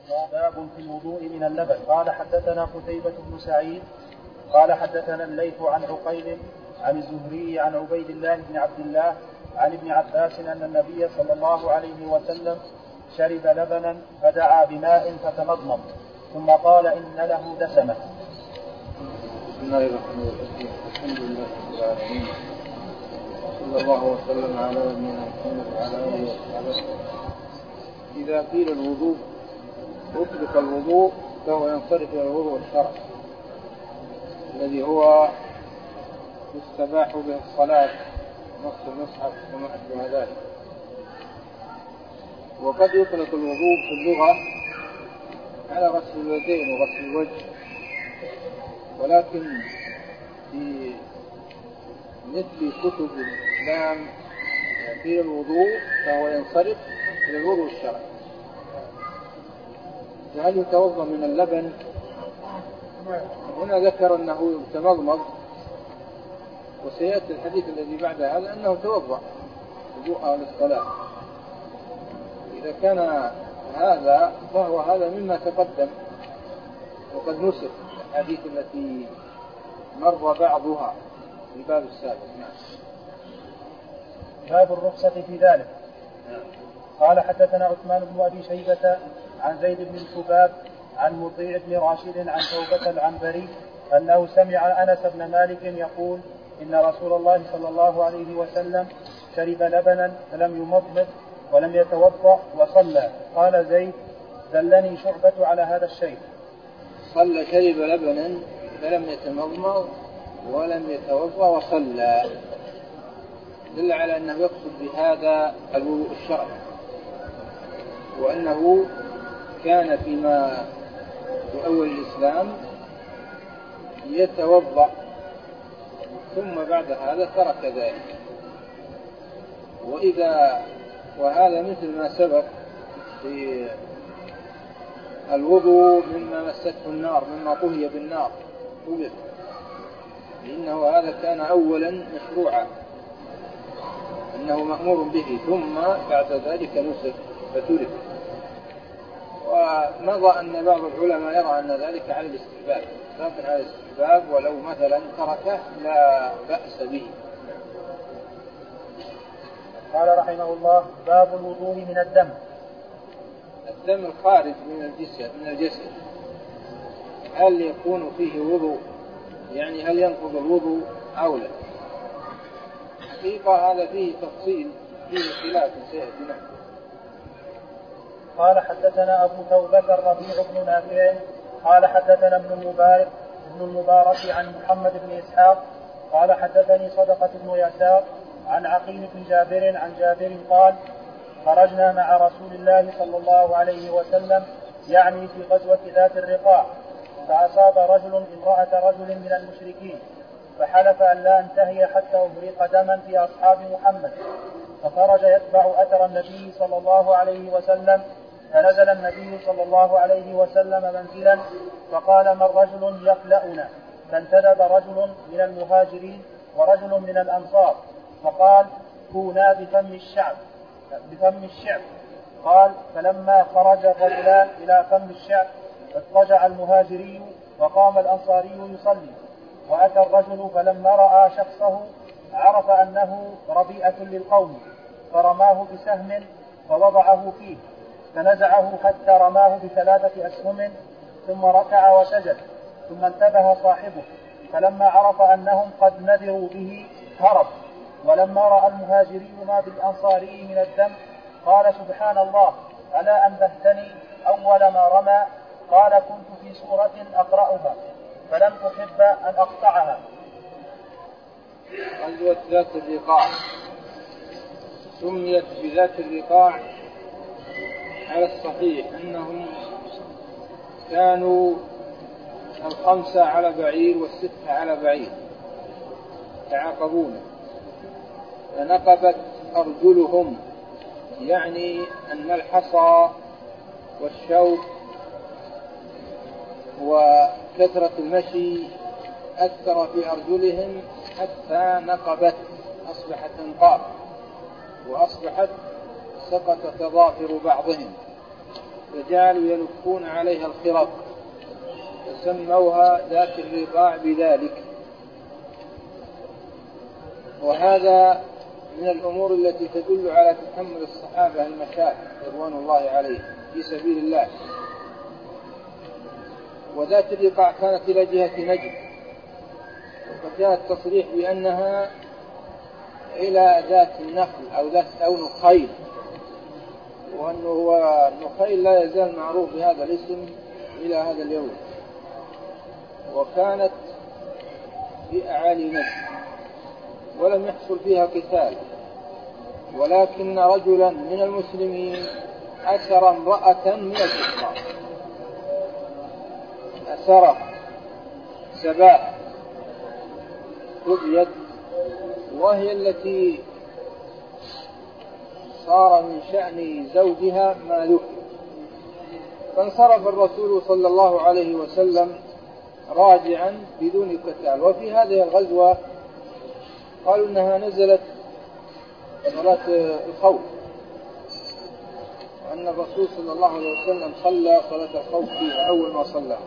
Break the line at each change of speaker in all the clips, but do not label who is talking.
باب في الوضوء من اللبن. قال حدثنا قتيبة بن سعيد قال حدثنا الليث عن عقيل عن الزهري عن عبيد الله بن عبد الله عن ابن عباس أن النبي صلى الله عليه وسلم شرب لبنا فدعا بماء فتمضمض ثم قال إن له دسمة.
بسم الله الرحمن الرحيم. الحمد لله رب العالمين، صلى الله وسلم على نبينا محمد وعلى آله وصحبه. إذا قيل الوضوء أطلق الوضوء فهو ينصرف إلى الوضوء الشرعي الذي هو يستباح به الصلاة نص المصحف وما أشبه ذلك. وقد يطلق الوضوء في اللغة على غسل اليدين وغسل الوجه، ولكن في مثل كتب الإسلام في الوضوء فهو ينصرف إلى الوضوء الشرعي. فهل يتوضأ من اللبن؟ هنا ذكر أنه يتمضمض، وسيأتي الحديث الذي بعد هذا أنه توضأ وضوءه للصلاة. إذا كان هذا فهو هذا مما تقدم، وقد نسخ الحديث التي مر بعضها في الباب السابق.
باب الرخصة في ذلك. قال حدثنا عثمان بن أبي شيبة عن زيد بن الحباب عن مطيع بن راشد عن توبة العنبري أنه سمع أنس بن مالك يقول إن رسول الله صلى الله عليه وسلم شرب لبنا فلم يمضمض ولم يتوضأ وصلى. قال زيد دلني شعبة على هذا الشيء.
صلى شرب لبنا فلم يتمضمض ولم يتوضأ وصلى، دل على أنه يقصد بهذا الوضوء الشرعي، وأنه كان فيما في أول الإسلام يتوضأ ثم بعد هذا ترك ذلك. وهذا مثل ما سبق في الوضوء مما مسته النار، مما طهي بالنار طهر، لأنه هذا كان أولا مشروعا، أنه مأمور به، ثم بعد ذلك نسخ فترك. ومضى أن بعض العلماء يرى أن ذلك على الاستحباب، لكن على الاستحباب ولو مثلا تركه لا بأس به.
قال رحمه الله باب الوضوء من الدم.
الدم الخارج من الجسد هل يكون فيه وضوء؟ يعني هل ينقض الوضوء أو لا؟ حقيقة هذا فيه تفصيل، فيه خلاف سيأتينا.
قال حدثنا أبو توبة الربيع بن نافع قال حدثنا ابن المبارك عن محمد بن إسحاق قال حدثني صدقة بن يسار عن عقيل بن جابر عن جابر قال خرجنا مع رسول الله صلى الله عليه وسلم يعني في غزوة ذات الرقاع، فأصاب رجل امرأة رجل من المشركين فحلف أن لا أنتهي حتى أهريق دما في أصحاب محمد، فخرج يتبع أثر النبي صلى الله عليه وسلم، فنزل النبي صلى الله عليه وسلم منزلا فقال من رجل يخلأنا، فانتدب رجل من المهاجرين ورجل من الأنصار فقال كونا بفم الشعب. قال فلما خرج الرجلان إلى فم الشعب اضطجع المهاجري وقام الأنصاري يصلي، وأتى الرجل فلما رأى شخصه عرف أنه ربيئة للقوم فرماه بسهم فوضعه فيه فنزعه حتى رماه ب3 أسهم ثم ركع وسجد، ثم انتبه صاحبه فلما عرف أنهم قد نذروا به هرب. ولما رأى المهاجري ما بالأنصاري من الدم قال سبحان الله ألا أنبهتني أول ما رمى؟ قال كنت في سورة أقرأها فلم أحب أن أقطعها.
غزوة ذات الرقاع سميت بذات الرقاع على الصحيح أنهم كانوا 5 على بعير و6 على بعير تعاقبون، فنقبت أرجلهم، يعني أن الحصى والشوك وكثرة المشي أثر في أرجلهم حتى نقبت، أصبحت انقاب، وأصبحت سقط تضافر بعضهم. فجعلوا يلفون عليها الخرق فسموها ذات الرقاع بذلك. وهذا من الأمور التي تدل على تحمل الصحابة المشاق رضوان الله عليهم في سبيل الله. وذات الرقاع كانت إلى جهة نجد، وجاء التصريح بأنها إلى ذات النخل أو نخيل، وأنه النخيل لا يزال معروف بهذا الاسم إلى هذا اليوم. وكانت في أعالي نجد ولم يحصل فيها قتال، ولكن رجلا من المسلمين أسر امرأة من الكفار، أسره سباح رؤيت، وهي التي صار من شأن زوجها ما ذكر. فانصرف الرسول صلى الله عليه وسلم راجعا بدون قتال. وفي هذه الغزوة قالوا إنها نزلت صلاة الخوف، وأن الرسول صلى الله عليه وسلم صلى صلاة الخوف فيها أول ما صلى.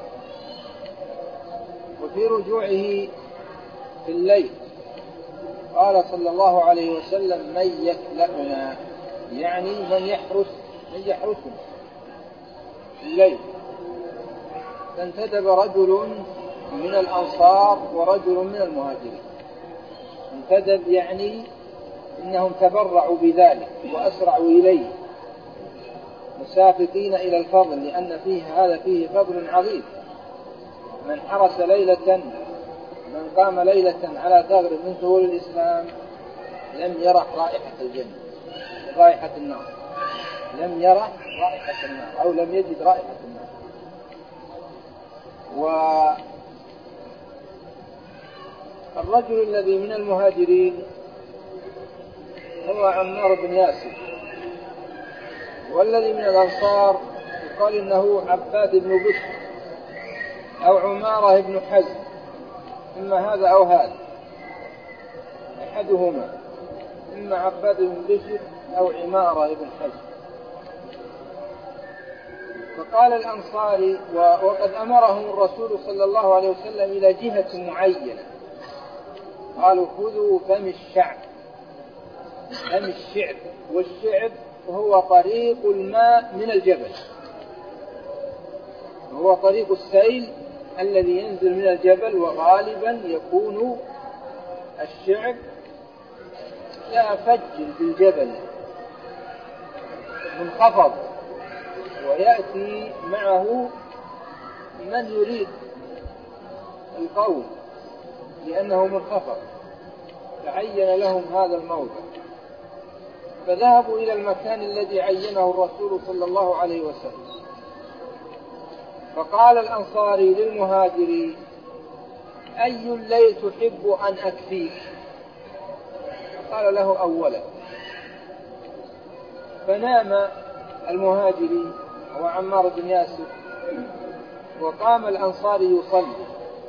وفي رجوعه في الليل قال صلى الله عليه وسلم: من يكلأنا، يعني من يحرسنا في الليل. فانتدب رجل من الأنصار ورجل من المهاجرين. انتدب يعني إنهم تبرعوا بذلك وأسرعوا إليه مسافقين إلى الفضل، لأن هذا فيه فضل عظيم. من حرس ليلة، من قام ليلة على ثغر من ثغور الإسلام لم يرح رائحة الجنة، رائحة النار، لم يرح رائحة النار أو لم يجد رائحة النار. والرجل الذي من المهاجرين هو عمار بن ياسر، والذي من الأنصار يقال إنه عباد بن بشر أو عمارة بن حزم، إما هذا أو هذا أحدهما، إما عباد بن بشر أو عمارة بن حزم. فقال الأنصاري: وقد أمرهم الرسول صلى الله عليه وسلم إلى جهة معينة، قالوا: خذوا فم الشعب. فم الشعب، والشعب هو طريق الماء من الجبل، وهو طريق السيل الذي ينزل من الجبل. وغالبا يكون الشعب لا فج في الجبل منخفض، ويأتي معه من يريد القوم لأنه منخفض، فعين لهم هذا الموضع. فذهبوا إلى المكان الذي عينه الرسول صلى الله عليه وسلم. فقال الأنصاري للمهاجري: أي الليل تحب أن أكفيك؟ قال له: أولا. فنام المهاجري هو عمار بن ياسر، وقام الأنصاري يصلي.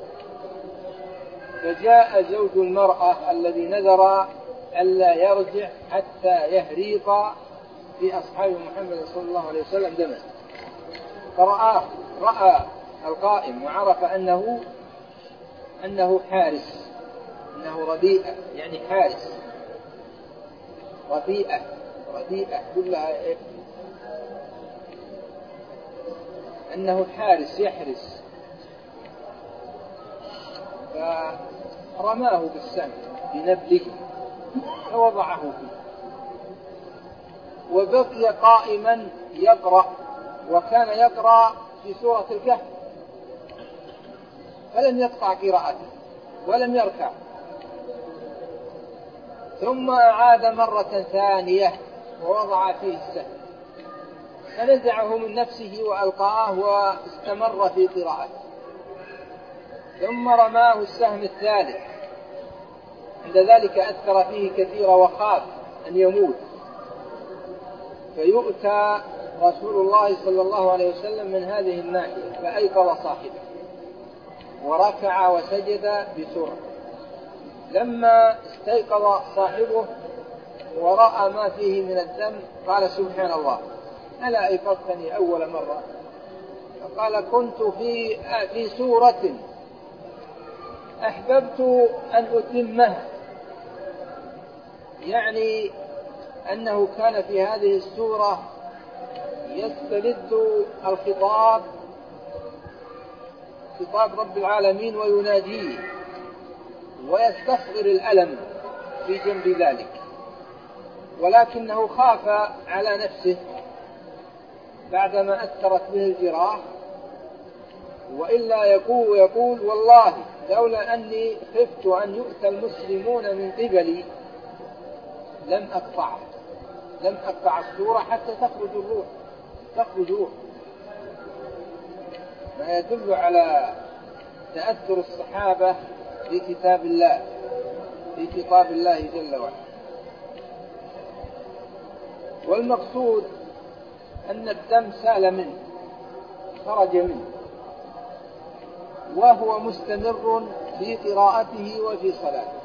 فجاء زوج المرأة الذي نذر ألا يرجع حتى يهريق في أصحاب محمد صلى الله عليه وسلم دما، رأى القائم وعرف أنه حارس، أنه ربيئة، يعني حارس، ربيئة كلها أنه حارس يحرس. فرماه بالسهم بنبله فوضعه فيه، وبقي قائما يقرأ، وكان يقرأ في سورة الكهف، فلم يقطع قراءته ولم يركع. ثم أعاد مرة ثانية ووضع فيه السهم، فنزعه من نفسه وألقاه واستمر في قراءته. ثم رماه السهم الثالث، عند ذلك أثر فيه كثيرا وخاف أن يموت. فيؤتى رسول الله صلى الله عليه وسلم من هذه الناحية فأيقظ صاحبه وركع وسجد بسرعة. لما استيقظ صاحبه ورأى ما فيه من الدم قال: سبحان الله، ألا أيقظتني أول مرة؟ فقال كنت في سورة أحببت أن أتمها، يعني أنه كان في هذه السورة يستلذ الخطاب، خطاب رب العالمين، ويناديه ويستصغر الألم في جنب ذلك، ولكنه خاف على نفسه بعدما أثرت به الجراح، وإلا يقول والله لولا أني خفت أن يؤتى المسلمون من قبلي لم أقطع السورة حتى تخرج روح. ما يدل على تأثر الصحابة بكتاب الله، بخطاب الله جل وعلا. والمقصود أن الدم سال منه، خرج منه، وهو مستمر في قراءته وفي صلاته،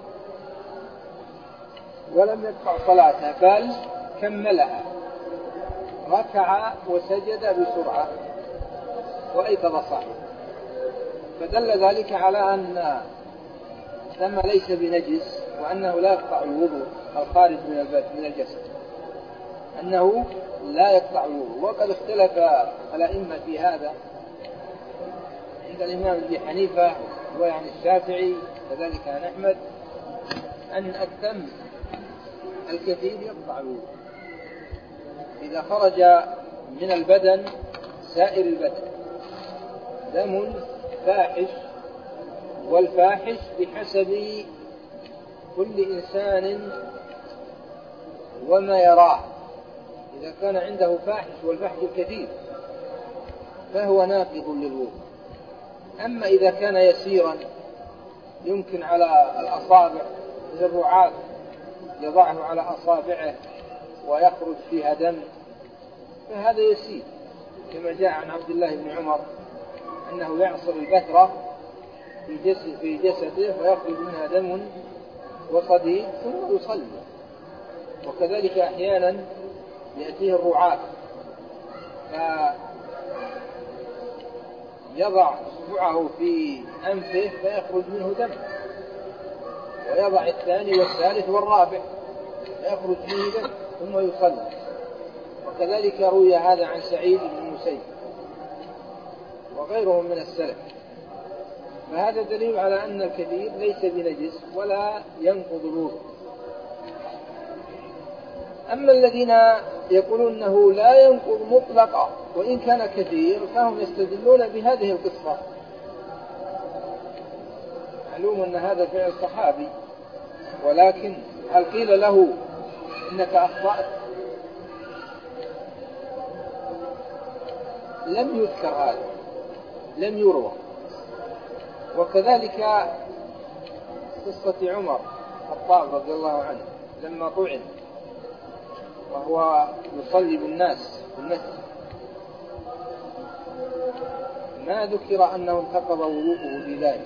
ولم يقطع صلاته بل كملها، ركع وسجد بسرعة وأيقظ صاحبه. فدل ذلك على أن الدم ليس بنجس، وأنه لا يقطع الوضوء الخارج من الجسد، أنه لا يقطع الوضوء. وقد اختلف الأئمة في هذا، عند الإمام أبي حنيفة وعن الشافعي كذلك عن أحمد، أن الدم الكثير يقطع الوضوء إذا خرج من البدن سائر البدن دم فاحش، والفاحش بحسب كل إنسان وما يراه. إذا كان عنده فاحش والفاحش الكثير فهو ناقض للوضوء. أما إذا كان يسيرا يمكن على الأصابع، مثل الرعاة يضعه على أصابعه ويخرج فيها دم، فهذا يسير، كما جاء عن عبد الله بن عمر أنه يعصر البترة في جسده فيخرج منها دم وصديد ثم يصلي. وكذلك أحيانا يأتيه الرعاة فيضع اصبعه في أنفه فيخرج منه دم، ويضع الثاني والثالث والرابع فيخرج فيه دم ثم يصلي. وكذلك روي هذا عن سعيد بن المسيب وغيرهم من السلف. فهذا دليل على أن الكثير ليس بنجس ولا ينقض الوضوء. أما الذين يقولون أنه لا ينقض مطلقا وإن كان كثير فهم يستدلون بهذه القصة. معلوم أن هذا فعل صحابي، ولكن هل قيل له إنك أخطأت؟ لم يذكر هذا، لم يروى. وكذلك قصة عمر الخطاب رضي الله عنه لما طعن وهو يصلي بالناس في المسجد، ما ذكر أنه انتقض وضوءه بذلك.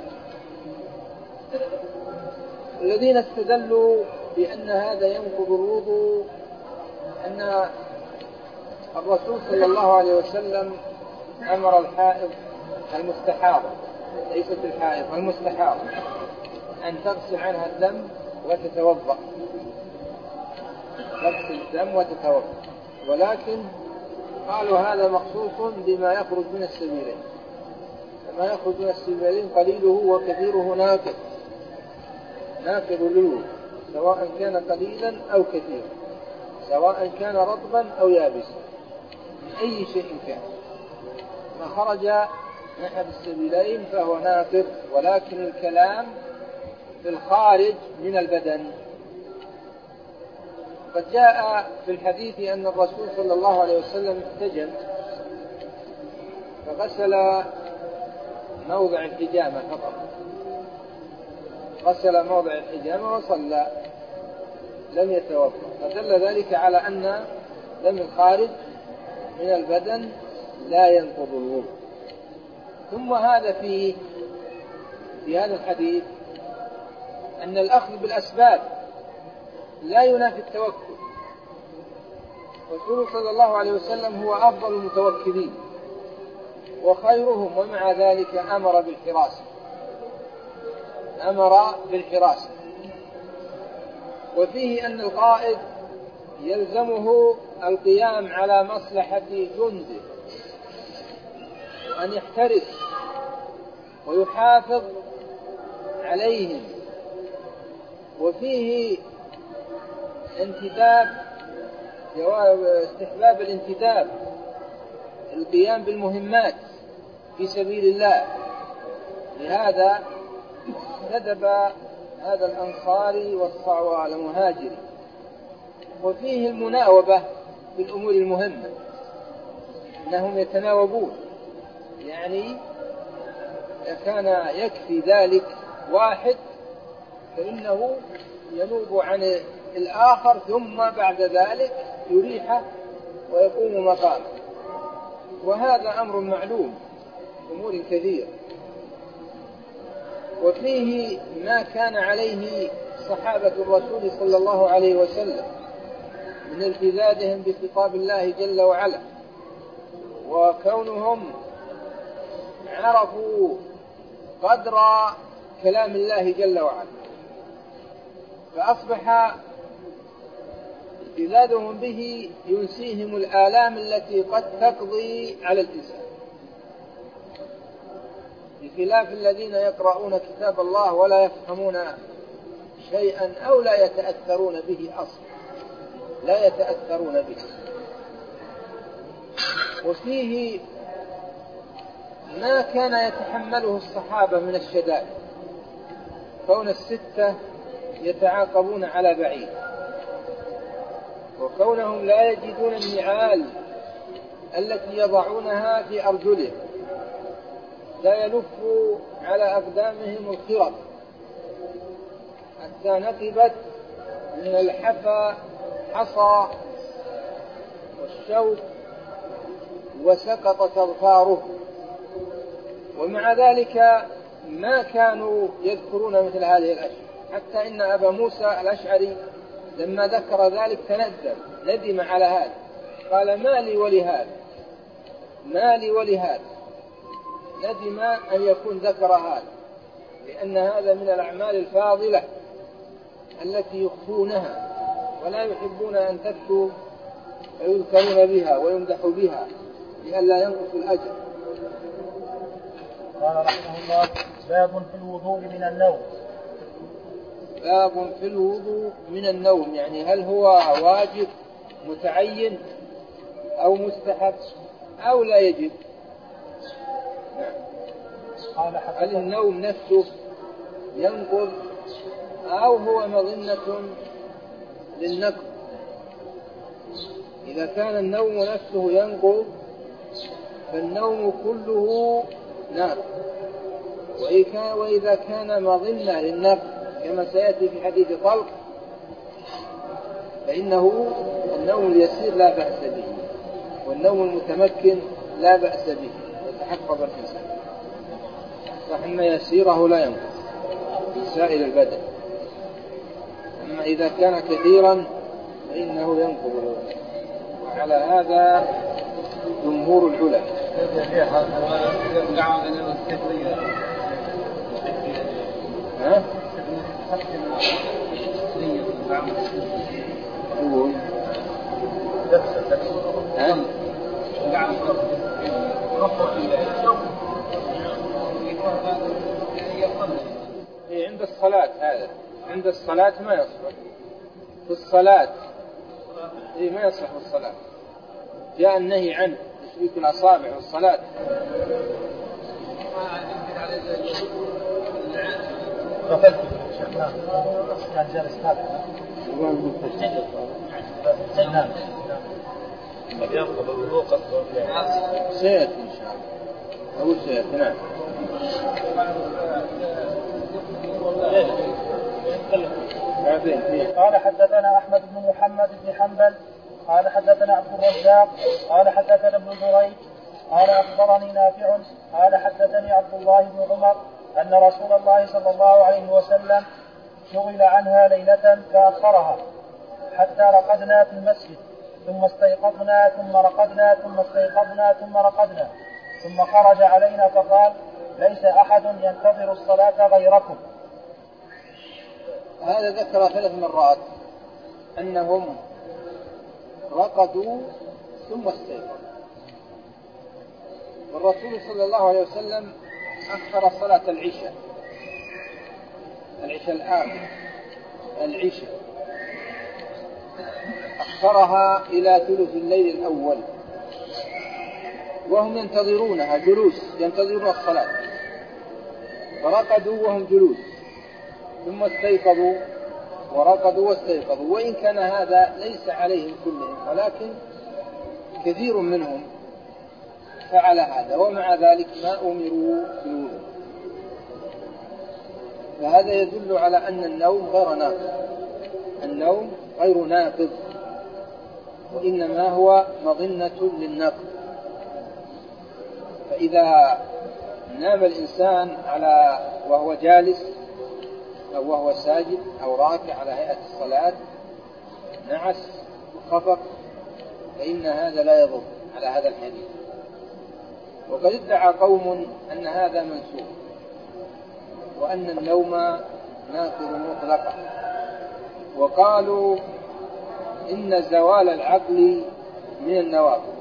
الذين استدلوا بأن هذا ينقض الوضوء أن الرسول صلى الله عليه وسلم أمر الحائض المستحاضة، ليست الحائض، المستحاضة، أن تغسل عنها الدم وتتوضأ، تغسل الدم وتتوضأ. ولكن قالوا هذا مخصوص بما يخرج من السبيلين، فما يخرج من السبيلين قليله وكثيره ناقض للوضوء، سواء كان قليلا أو كثيرا، سواء كان رطبا أو يابسا، من أي شيء كان، ما خرج من أحد السبيلين فهو ناقض. ولكن الكلام في الخارج من البدن. قد جاء في الحديث أن الرسول صلى الله عليه وسلم احتجم فغسل موضع الحجامة فقط، غسل موضع الحجامة وصلى، لم يتوضأ. فدل ذلك على أن دم الخارج من البدن لا ينقض الوضوء. ثم هذا في هذا الحديث أن الأخذ بالأسباب لا ينافي التوكل. والرسول صلى الله عليه وسلم هو أفضل المتوكلين وخيرهم، ومع ذلك أمر بالحراسة. وفيه أن القائد يلزمه القيام على مصلحة جنده وأن يحترس ويحافظ عليهم. وفيه استحباب الانتداب، القيام بالمهمات في سبيل الله. لهذا ندب هذا الأنصاري والمهاجري. وفيه المناوبة بالأمور المهمة، أنهم يتناوبون، يعني كان يكفي ذلك واحد فإنه ينوب عن الآخر، ثم بعد ذلك يريحه ويقوم مقامه. وهذا أمر معلوم أمور كثير. وفيه ما كان عليه صحابة الرسول صلى الله عليه وسلم من التزامهم بخطاب الله جل وعلا، وكونهم عرفوا قدر كلام الله جل وعلا، فأصبح التزامهم به ينسيهم الآلام التي قد تقضي على الإنسان، بخلاف الذين يقرؤون كتاب الله ولا يفهمون شيئا أو لا يتأثرون به أصلا، لا يتأثرون به. وفيه ما كان يتحمله الصحابة من الشدائد، كون الستة يتعاقبون على بعيد، وكونهم لا يجدون النعال التي يضعونها في أرجلهم، لا يلف على أقدامهم الخرق حتى نقبت من الحفا حصى والشوك وسقطت أظفاره. ومع ذلك ما كانوا يذكرون مثل هذه الأشياء، حتى إن أبا موسى الأشعري لما ذكر ذلك تندم، ندم على هذا، قال ما لي ولهذا، ندم أن يكون ذكر هذا، لأن هذا من الأعمال الفاضلة التي يخفونها ولا يحبون أن تكتب ويذكرون بها ويمدحوا بها لئلا ينقص الأجر.
قال رحمه الله: باب في الوضوء من النوم.
باب في الوضوء من النوم، يعني هل هو واجب متعين أو مستحب أو لا يجب؟ هل النوم نفسه ينقض أو هو مظنة للنقض؟ إذا كان النوم نفسه ينقض فالنوم كله ناقض، وإذا كان مظنة للنقض كما سيأتي في حديث طلق فإنه النوم اليسير لا بأس به، والنوم المتمكن لا بأس به، يتحفظ الإنسان، فإن يسيره لا ينقص في سائر البدن. أما إذا كان كثيرا فإنه ينقض، وعلى هذا جمهور العلماء. عند الصلاة، هذا عند الصلاة ما يصلح في الصلاة، ما يصلح في الصلاة، جاء النهي عنه تشبيك الأصابع في الصلاة.
غفلت شيخنا كان جالس هذا نعم قد ينقض الوضوء
سيأتي إن شاء الله أو سيأتي. نعم.
قال حدثنا أحمد بن محمد بن حنبل قال حدثنا عبد الرزاق قال حدثنا ابن جريج قال أخبرني نافع قال حدثني عبد الله بن عمر أن رسول الله صلى الله عليه وسلم شغل عنها ليلة فأخرها حتى رقدنا في المسجد ثم استيقظنا ثم رقدنا ثم استيقظنا ثم رقدنا ثم خرج علينا فقال ليس أحد ينتظر الصلاة غيركم.
هذا ذكر 3 مرات أنهم رقدوا ثم استيقظوا، والرسول صلى الله عليه وسلم أخر صلاة العشاء العشاء أخرها إلى ثلث الليل الأول، وهم ينتظرونها جلوس، ينتظرون الصلاة، فرقدوا وهم جلوس، ثم استيقظوا ورقدوا واستيقظوا. وإن كان هذا ليس عليهم كلهم، ولكن كثير منهم فعل هذا، ومع ذلك ما أمروا بالوضوء. فهذا يدل على أن النوم غير ناقض، النوم غير ناقض، وإنما هو مظنة للنقض. فإذا نام الإنسان وهو جالس أو وهو ساجد أو راكع على هيئة الصلاة، نعس وخفق، فإن هذا لا يضر على هذا الحديث. وقد ادعى قوم أن هذا منسوخ، وأن النوم ناقض مطلقا، وقالوا إن زوال العقل من النواقض،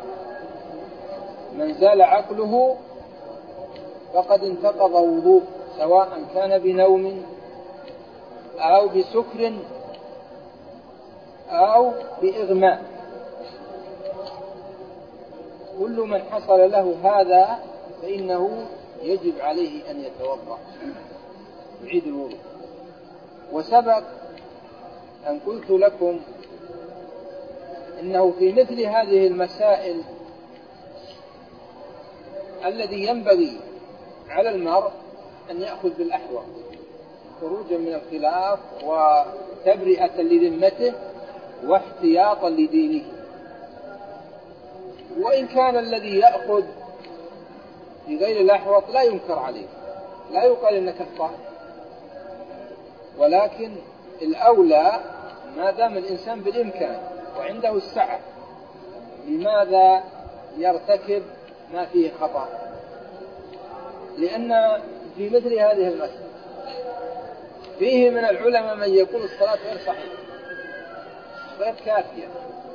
من زال عقله فقد انتقض وضوء، سواء كان بنوم أو بسكر أو بإغماء. كل من حصل له هذا فإنه يجب عليه أن يتوضأ يعيد الوضوء. وسبق أن قلت لكم إنه في مثل هذه المسائل الذي ينبغي على المرء أن يأخذ بالأحوط خروجا من الخلاف وتبرئة لذمته واحتياطا لدينه. وإن كان الذي يأخذ في غير الأحوط لا ينكر عليه، لا يقال إنك أخطأت، ولكن الأولى ما دام الإنسان بالإمكان وعنده السعة لماذا يرتكب ما فيه خطأ؟ لأن في مثل هذه المسألة فيه من العلماء من يقول الصلاة غير صحيحة غير كافية،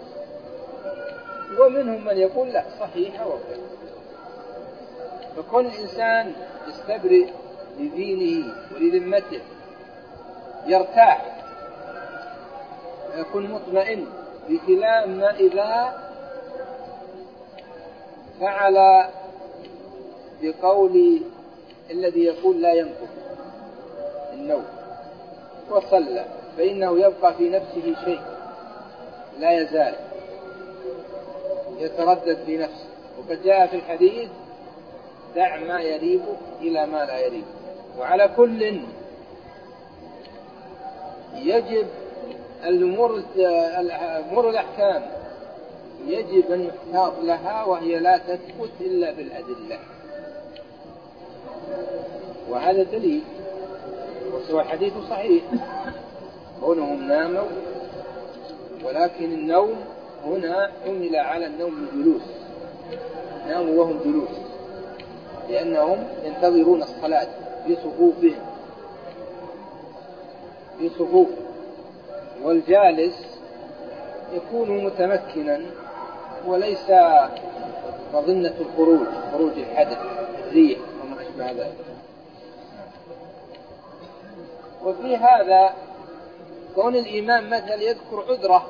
ومنهم من يقول لا صحيحة وكذا. فكون الإنسان يستبرئ لدينه ولذمته، يرتاح ويكون مطمئن، بخلاف ما إذا فعل بقول الذي يقول لا ينقض النوم وصلى، فإنه يبقى في نفسه شيء لا يزال يتردد في نفسه. وقد جاء في الحديث دع ما يريبك إلى ما لا يريبك. وعلى كل يجب الأمور الأحكام يجب أن يحتاط لها، وهي لا تثبت إلا بالأدلة، وهذا دليل. وسوى الحديث صحيح كونهم ناموا، ولكن النوم هنا حمل على النوم الجلوس، ناموا وهم جلوس لأنهم ينتظرون الصلاة في صفوف، والجالس يكون متمكنا وليس مظنة خروج الحدث الريح وما أشبه ذلك. وفي هذا كون الإمام مثلا يذكر عذره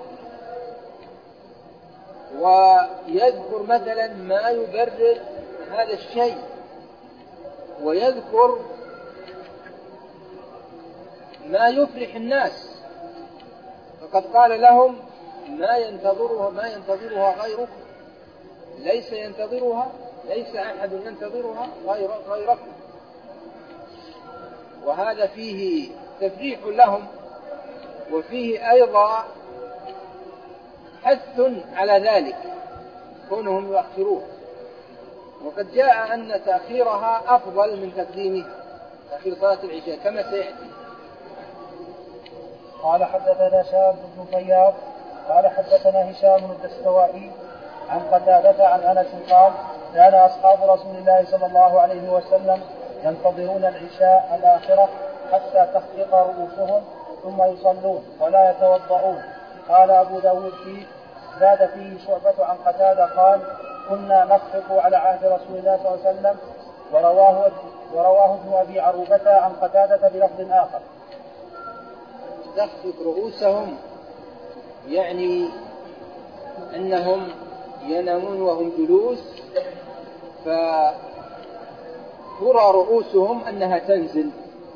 ويذكر مثلا ما يبرر هذا الشيء، ويذكر ما يفرح الناس، فقد قال لهم ما ينتظرها غيركم، ليس أحد ينتظرها غيركم. وهذا فيه تفريح لهم، وفيه أيضا حث على ذلك كونهم يؤخروه. وقد جاء أن تأخيرها أفضل من تقديمها، تأخير صلاة العشاء كما سيأتي.
قال حدثنا شاب بن طياب قال حدثنا هشام الدستوائي عن قتادة عن أنس قال كان أصحاب رسول الله صلى الله عليه وسلم ينتظرون العشاء الآخرة حتى تخفق رؤوسهم ثم يصلون ولا يتوضؤون. قال أبو داود فيه زاد فيه شعبة عن قتادة قال كنا نخفق على عهد رسول الله صلى الله عليه وسلم. ورواه ابن أبي عروبة عن قتادة بلفظ آخر.
تخفق رؤوسهم يعني أنهم ينامون وهم جلوس فترى رؤوسهم أنها تنزل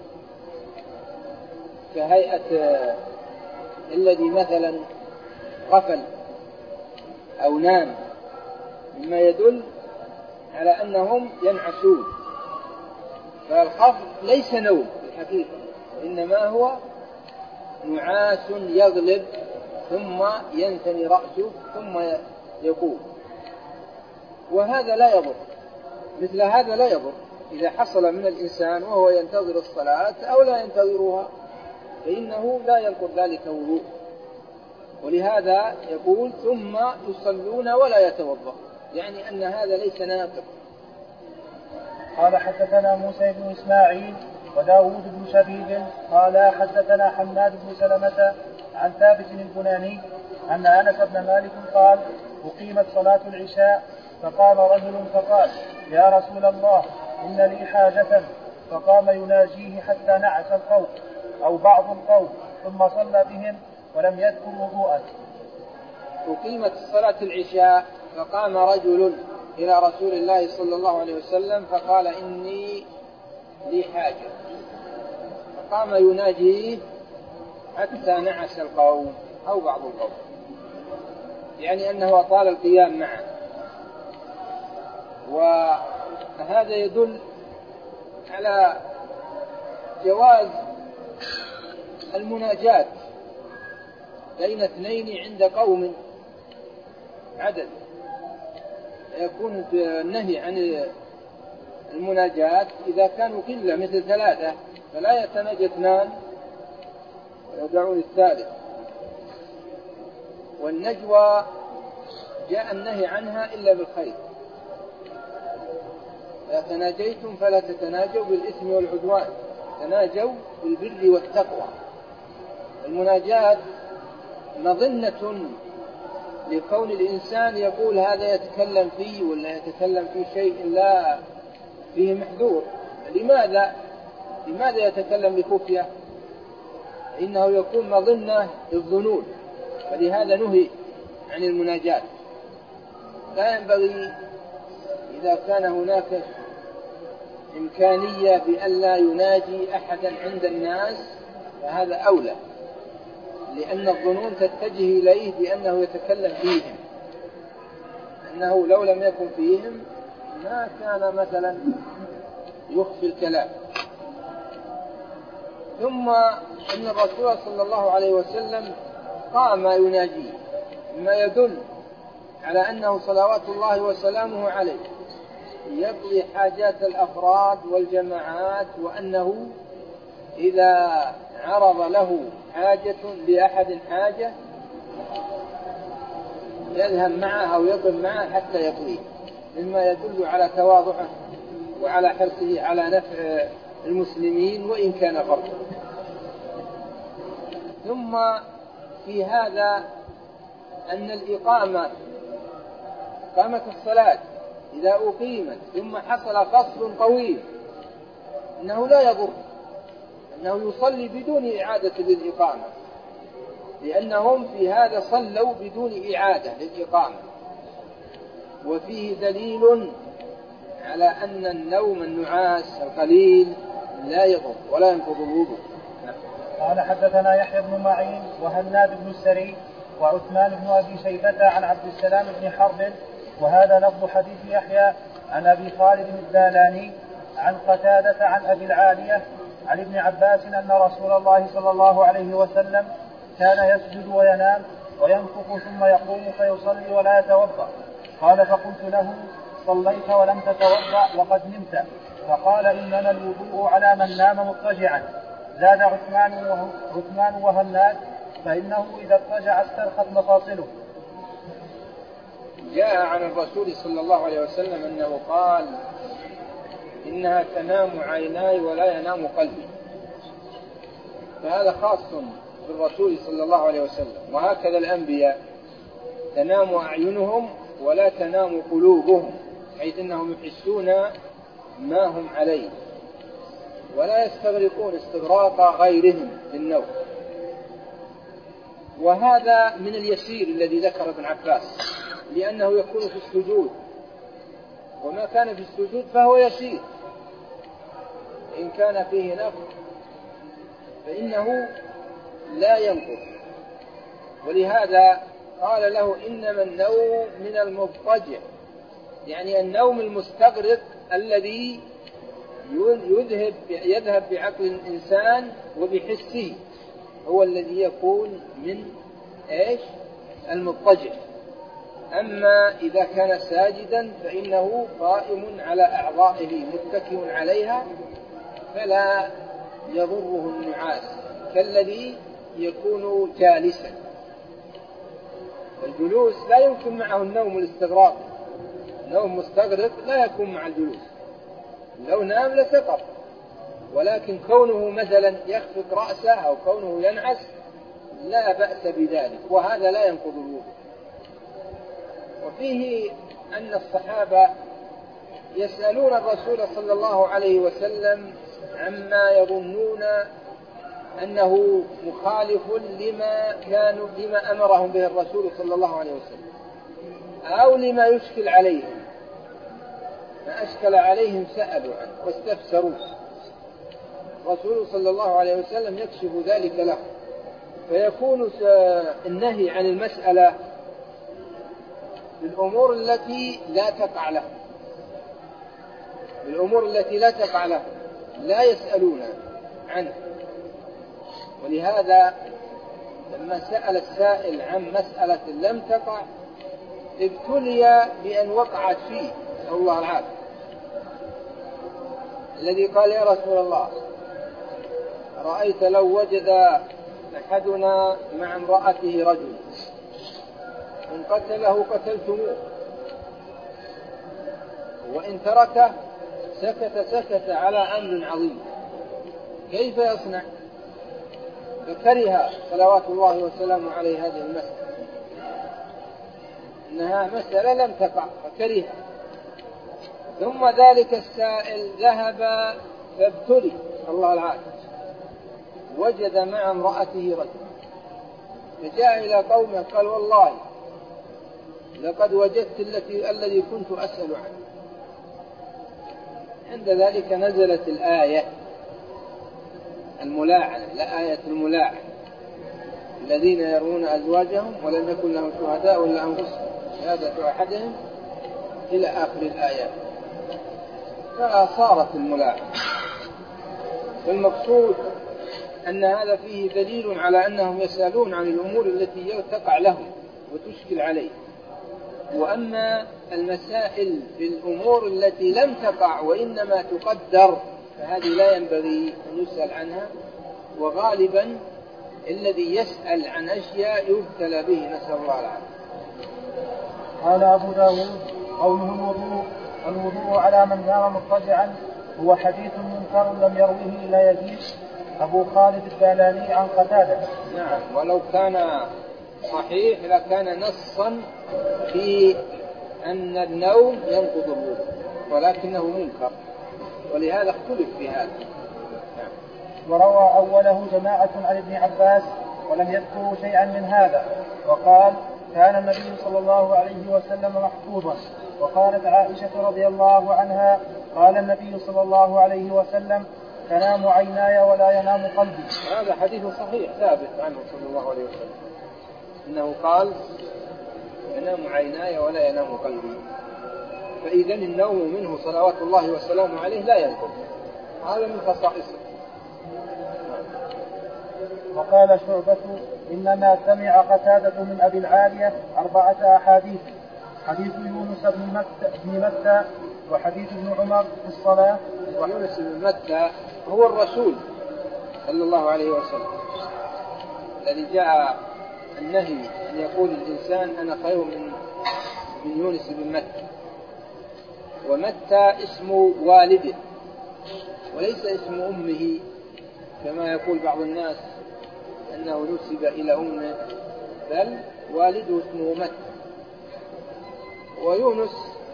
كهيئة الذي مثلا غفل أو نام، مما يدل على أنهم ينعسون. فالخفض ليس نوم في الحقيقة، إنما هو نعاس يغلب ثم ينثني رأسه ثم يقوم، وهذا لا يضر. مثل هذا لا يضر إذا حصل من الإنسان وهو ينتظر الصلاة أو لا ينتظرها، فإنه لا ينقض ذلك وضوء. ولهذا يقول ثم يصلون ولا يتوضأ، يعني أن هذا ليس ناقض.
قال حدثنا موسى بن إسماعيل وداود بن شبيب قال حدثنا حماد بن سلمة عن ثابت البناني أن أنس بن مالك قال أقيمت صلاة العشاء فقام رجل فقال يا رسول الله إن لي حاجة، فقام يناجيه حتى نعس القوم أو بعض القوم ثم صلى بهم ولم يذكر وضوءا.
أقيمت صلاة العشاء فقام رجل إلى رسول الله صلى الله عليه وسلم فقال إني لي حاجة، فقام يناجيه حتى نعس القوم أو بعض القوم، يعني أنه أطال القيام معه. وهذا يدل على جواز المناجاة بين اثنين عند قوم عدد. يكون النهي عن المناجاة إذا كانوا قلة مثل ثلاثة، فلا يتناجى اثنان ويدعون الثالث. والنجوى جاء النهي عنها إلا بالخير، لا تناجيتم فلا تتناجوا بالإثم والعدوان، تناجوا بالبر والتقوى. المناجاة مظنة لكون الإنسان يقول هذا يتكلم فيه ولا يتكلم في شيء لا فيه محذور. لماذا يتكلم بخفية؟ إنه يكون مظنة للظنون، فلهذا نهي عن المناجاة. لا ينبغي إذا كان هناك إمكانية بأن لا يناجي أحدا عند الناس فهذا أولى، لأن الظنون تتجه إليه بأنه يتكلم فيهم، أنه لو لم يكن فيهم ما كان مثلا يخفي الكلام. ثم أن الرسول صلى الله عليه وسلم قام يناجيه، مما يدل على أنه صلوات الله وسلامه عليه يقضي حاجات الأفراد والجماعات، وأنه إذا عرض له حاجة لأحد حاجة يذهب معه أو يضم معه حتى يقضيه، مما يدل على تواضعه وعلى حرصه على نفع المسلمين وإن كان فردا. ثم في هذا أن إقامة الصلاة إذا أقيمت ثم حصل فصل طويل إنه لا يضر، أنه يصلي بدون إعادة للإقامة، لأنهم في هذا صلوا بدون إعادة للإقامة. وفيه دليل على أن النوم النعاس القليل لا يضر ولا ينقض الوضوء.
قال حدثنا يحيى بن معين وهناد بن السري وعثمان بن أبي شيبة عن عبد السلام بن حرب، وهذا لفظ حديث يحيى عن أبي خالد الدالاني عن قتادة عن أبي العالية عن ابن عباس أن رسول الله صلى الله عليه وسلم كان يسجد وينام وينفخ ثم يقوم فيصلي ولا يتوضأ. قال فقلت له صليت ولم تتوضأ وقد نمت؟ فقال إنما الوضوء على من نام مضطجعا. زاد عثمان وهناد فإنه إذا اضطجع استرخت مفاصله.
جاء عن الرسول صلى الله عليه وسلم أنه قال إنها تنام عيناي ولا ينام قلبي، فهذا خاص بالرسول صلى الله عليه وسلم. وهكذا الأنبياء تنام أعينهم ولا تنام قلوبهم، حيث أنهم يحسون ما هم عليه ولا يستغرقون استغراق غيرهم للنوم. وهذا من اليسير الذي ذكر ابن عباس، لأنه يكون في السجود، وما كان في السجود فهو يسير. إن كان فيه نفخ فإنه لا ينقض. ولهذا قال له إنما النوم من المضطجع، يعني النوم المستغرق الذي يذهب بعقل الإنسان وبحسه، هو الذي يكون من المضطجع. أما إذا كان ساجدا فإنه قائم على أعضائه متكئ عليها، فلا يضره النعاس كالذي يكون جالسا. الجلوس لا يمكن معه النوم الاستغراق، نوم مستغرق لا يكون مع الجلوس، لو نام لسقط. ولكن كونه مثلا يخفق رأسه أو كونه ينعس لا بأس بذلك، وهذا لا ينقض الوضوء. وفيه أن الصحابة يسألون الرسول صلى الله عليه وسلم عما يظنون أنه مخالف لما أمرهم به الرسول صلى الله عليه وسلم، أو لما يشكل عليهم. ما أشكل عليهم سألوا عنه واستفسروا، الرسول صلى الله عليه وسلم يكشف ذلك له، فيكون النهي عن المسألة بالأمور التي لا تقع له، بالأمور التي لا تقع له لا يسألون عنه. ولهذا لما سأل السائل عن مسألة لم تقع ابتلي بأن وقعت فيه، نسأل الله العافية. الذي قال يا رسول الله رأيت لو وجد أحدنا مع امرأته رجل إن قتله قتلتموه، وإن تركه سكت على أمر عظيم، كيف يصنع؟ فكره صلوات الله وسلامه عليه هذه المسألة، إنها مسألة لم تقع فكرهها. ثم ذلك السائل ذهب فابتلي الله العافية، وجد مع امرأته رجل، فجاء إلى قومه قال والله لقد وجدت الذي كنت أسأل عنه. عند ذلك نزلت الآية الملاعنة، لا آية الملاعنة، الذين يرون أزواجهم ولم يكن لهم شهداء إلا أنفسهم شهادة أحدهم إلى آخر الآيات، فصارت الملاعنة. والمقصود أن هذا فيه دليل على أنهم يسألون عن الأمور التي تقع لهم وتشكل عليه. وأما المسائل في الأمور التي لم تقع وإنما تقدر فهذه لا ينبغي أن يسأل عنها. وغالبا الذي يسأل عن أشياء يبتلى به، نسأل الله العافية.
قال أبو داود قوله الوضوء على من نام مضطجعا هو حديث منكر لم يروه إلا يزيد أبو خالد الدالاني عن قتادة.
نعم، ولو كان صحيح لكان نصا في أن النوم ينقض الوضوء، ولكنه منكر، ولهذا اختلف في هذا. نعم.
وروى أوله جماعة عن ابن عباس ولم يذكروا شيئا من هذا، وقال كان النبي صلى الله عليه وسلم محفوظا. وقالت عائشة رضي الله عنها قال النبي صلى الله عليه وسلم تنام عيناي ولا ينام قلبي.
هذا حديث صحيح ثابت عنه صلى الله عليه وسلم إنه قال ينام عيناي ولا ينام قلبي. فإذا النوم منه صلوات الله وسلامه عليه لا ينقض، هذا من خصائصه.
وقال شعبة إنما سمع قتادة من أبي العالية 4 أحاديث: حديث يونس بن متى، وحديث ابن عمر في الصلاة.
ويونس بن متى هو الرسول صلى الله عليه وسلم، الذي جاء النهي أن يقول الإنسان أنا خير من يونس بن متى. ومتى اسم والده وليس اسم أمه كما يقول بعض الناس أنه نسب إلى أمه، بل والده اسمه متى. ويونس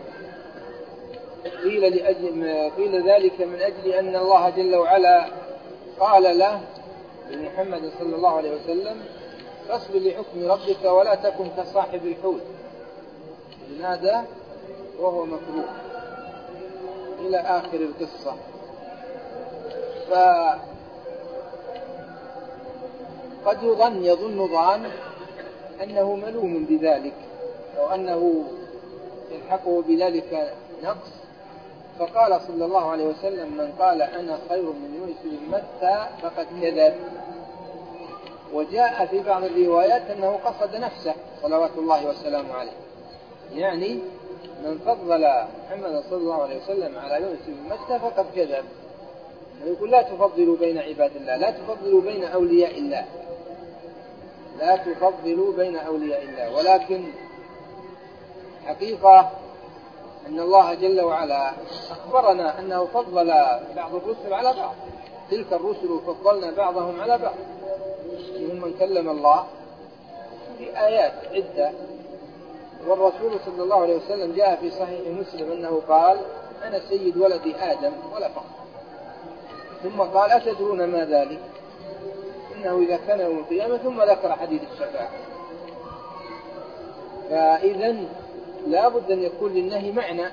قيل ذلك من أجل أن الله جل وعلا قال له لمحمد صلى الله عليه وسلم فاصبر لحكم ربك ولا تكن كصاحب الحوت نادى وهو مكروه إلى آخر القصة. فقد يظن ظان أنه ملوم بذلك أو أنه يلحقه بذلك نقص، فقال صلى الله عليه وسلم من قال أنا خير من يونس بن متى فقد كذب. وجاء في بعض الروايات أنه قصد نفسه صلوات الله وسلامه عليه، يعني من فضل محمد صلى الله عليه وسلم على يونس بن متى فقد كذب. يقول لا تفضلوا بين عباد الله، لا تفضلوا بين أولياء الله، لا تفضلوا بين أولياء الله. ولكن حقيقة أن الله جل وعلا أخبرنا أنه فضل بعض الرسل على بعض، تلك الرسل فضلنا بعضهم على بعض، منهم من كلم الله في آيات عدة. والرسول صلى الله عليه وسلم جاء في صحيح مسلم أنه قال أنا سيد ولد آدم ولا فخر. ثم قال أتدرون ما ذلك؟ إنه إذا كان يوم القيامة، ثم ذكر حديث الشفاعة. فإذا لا بد أن يكون للنهي معنى،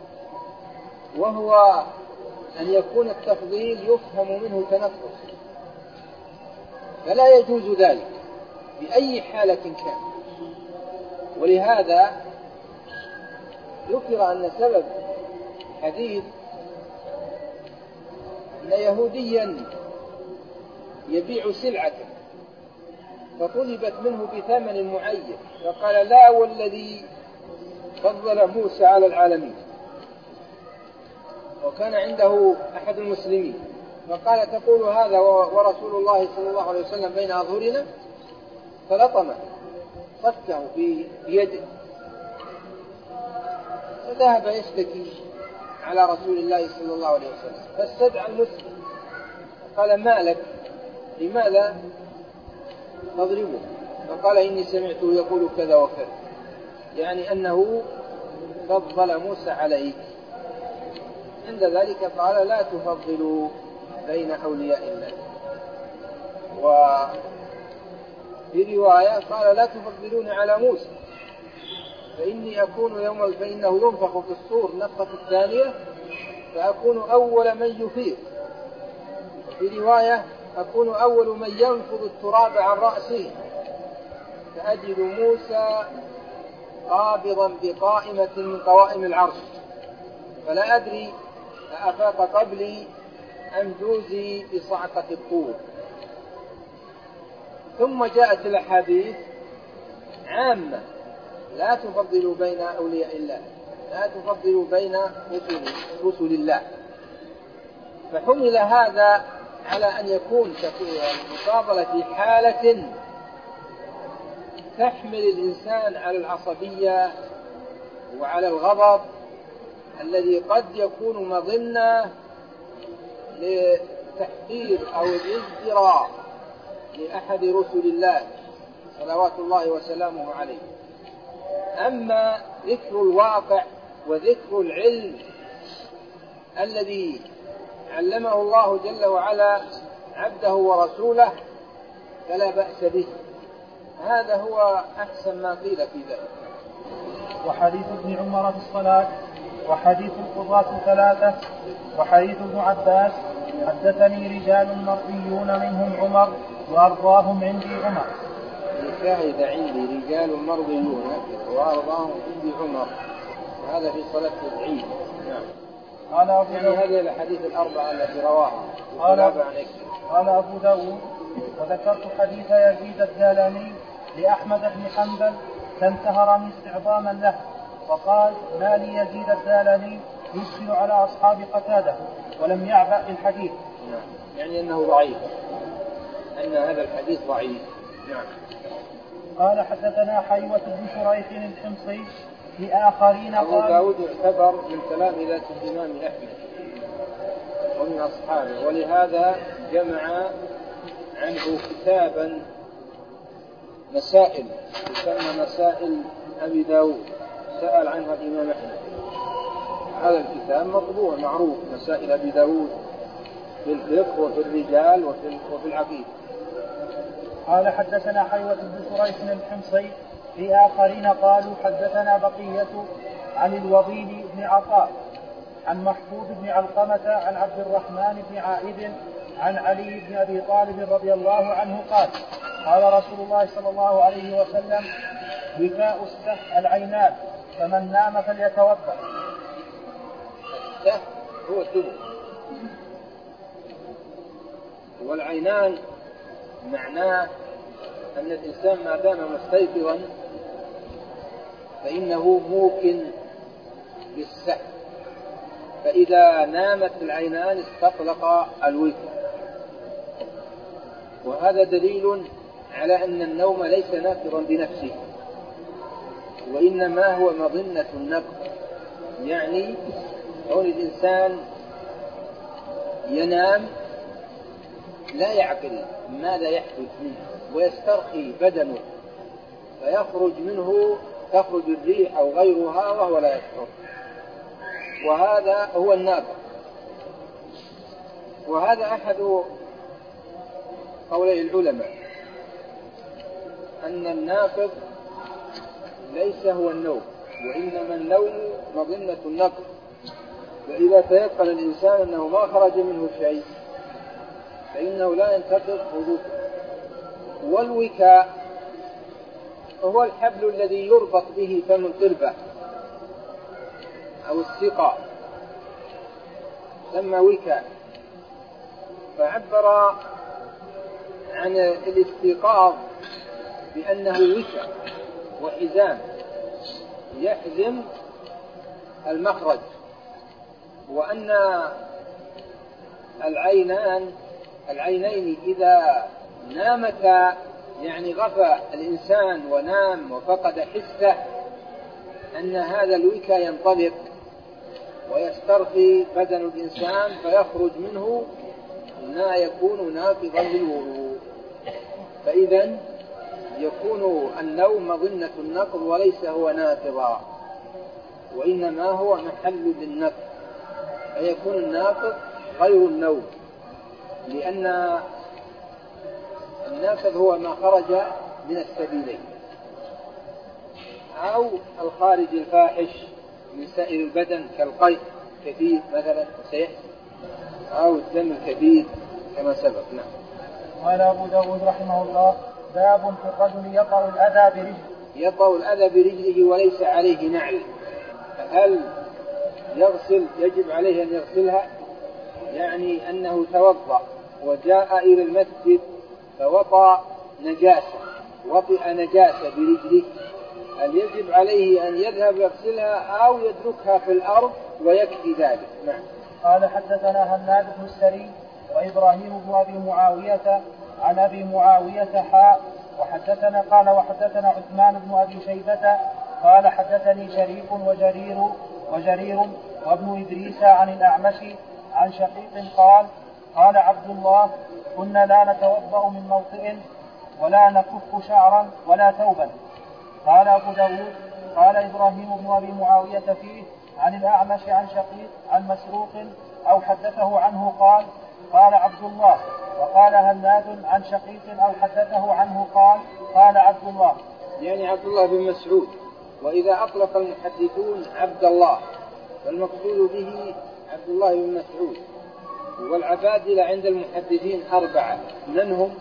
وهو أن يكون التفضيل يفهم منه تنقص، فلا يجوز ذلك بأي حالة كان. ولهذا ذكر أن سبب حديث أن يهوديا يبيع سلعة فطلبت منه بثمن معين، فقال لا والذي فضل موسى على العالمين. وكان عنده أحد المسلمين فقال تقول هذا ورسول الله صلى الله عليه وسلم بين أظهرنا؟ فلطمه صكه بيده، فذهب يشتكي على رسول الله صلى الله عليه وسلم، فاستدعى المسلم قال ما لك، لماذا تضربه؟ فقال إني سمعته يقول كذا وكذا، يعني أنه فضل موسى عليه. عند ذلك قال لا تفضلوا بين أولياء الله. وفي رواية قال لا تفضلون على موسى فإني أكون فإنه ينفخ في الصور نفخة الثانية فأكون أول من يفيق. في رواية أكون أول من ينفض التراب عن رأسه فأجد موسى قابضا بقائمة من قوائم العرش فلا أدري أفاق قبلي أم جوزي بصعقة الطور. ثم جاءت الأحاديث عامة لا تفضلوا بين أولياء الله، لا تفضلوا بين رسل الله. فحمل هذا على أن يكون المفاضلة في حالة تحمل الإنسان على العصبية وعلى الغضب الذي قد يكون مظنة لتحقير أو الازدراء لأحد رسل الله صلوات الله وسلامه عليه. أما ذكر الواقع وذكر العلم الذي علمه الله جل وعلا عبده ورسوله فلا بأس به، هذا هو أحسن ما قيل في ذلك.
وحديث ابن عمر في الصلاة، وحديث القضاة ثلاثة، وحديث ابن عباس حدثني رجال مرئيون منهم عمر وأرضاهم عندي عمر.
شاهد عندي رجال مرضيون وأرضاهم عندي عمر، هذا في صلاة العيد. نعم.
قال أبو
يعني هذه الحديث الأربعة التي رواها.
قال أبو داود وذكرت حديث يزيد الدالمي لأحمد بن حنبل فانتهرني استعظاما له، وقال ما لي يزيد الدالمي يشكل على أصحاب قتادة ولم يعبأ بالحديث.
يعني أنه ضعيف، أن هذا الحديث ضعيف. نعم.
قال حدثنا حيوة بن شريح الحمصي لآخرين
أبو
قال
داود يعتبر من تلامذة الإمام أحمد ومن أصحابه، ولهذا جمع عنه كتابا مسائل يسمى مسائل أبي داود، سأل عنها الإمام أحمد. هذا الكتاب مطبوع معروف، مسائل أبي داود في الفقه وفي الرجال وفي العقيدة.
قال حدثنا حيوة بن شريح الحمصي لآخرين قالوا حدثنا بقية عن الوضيد بن عطاء عن محفوظ بن علقمة عن عبد الرحمن بن عائد عن علي بن أبي طالب رضي الله عنه قال قال رسول الله صلى الله عليه وسلم وكاء السه العينان فمن نام فليتوضأ.
السه هو الدبر، والعينان معناه أن الإنسان ما دام مستيقظا فإنه موكن بالسه، فإذا نامت العينان استطلق الوكاء. وهذا دليل على أن النوم ليس ناقضا بنفسه، وإنما هو مظنة النقض، يعني كون الإنسان ينام لا يعقل ماذا يحدث منه ويسترخي بدنه فيخرج منه، تخرج الريح أو غيرها وهو لا يشعر، وهذا هو الناقض. وهذا أحد قولي العلماء أن الناقض ليس هو النوم، وإنما النوم مظنة النقض. فإذا تيقن الإنسان أنه ما خرج منه شيء فإنه لا ينتقض وضوءه. والوكاء هو الحبل الذي يربط به فم القربة أو السقاء، سمى وكاء. فعبر عن الاستيقاظ بأنه وكاء وحزام يحزم المخرج، وأن العينين إذا نامتا يعني غفى الإنسان ونام وفقد حسه أن هذا الوكاء ينطلق ويسترخي بدن الإنسان فيخرج منه ما يكون ناقضا للوضوء. فإذا يكون النوم مظنة النقض وليس هو ناقضا، وإنما هو محل للنقض، فيكون الناقض غير النوم، لأن الناقض هو ما خرج من السبيلين، أو الخارج الفاحش من سائر البدن كالقيء كثير مثلا وسيحصل، أو الدم الكثير كما سبق. نعم.
قال أبو داود رحمه الله باب في الرجل يطأ الأذى برجله.
يطأ الأذى برجله وليس عليه نعل، هل يجب عليه أن يغسلها؟ يعني أنه توضأ وجاء إلى المسجد فوطئ نجاسة برجله، هل يجب عليه أن يذهب يغسلها أو يتركها في الأرض ويكفي ذلك؟ نعم.
قال حدثنا هناد بن السري وإبراهيم بن أبي معاوية عن أبي معاوية وحدثنا عثمان بن أبي شيبة قال حدثني شريك وجرير وابن إدريس عن الأعمش عن شقيق قال عبد الله كنا لا نتوضأ من موطئ ولا نكف شعرا ولا ثوبا. قال أبو داود قال إبراهيم بن أبي معاوية فيه عن الأعمش عن شقيق عن مسروق أو حدثه عنه قال عبد الله، وقال هناد عن شقيق أو حدثه عنه قال عبد الله،
يعني عبد الله بن مسعود. وإذا أطلق المحدثون عبد الله فالمقصود به عبد الله بن مسعود. والعبادلة عند المحدثين 4، من هم؟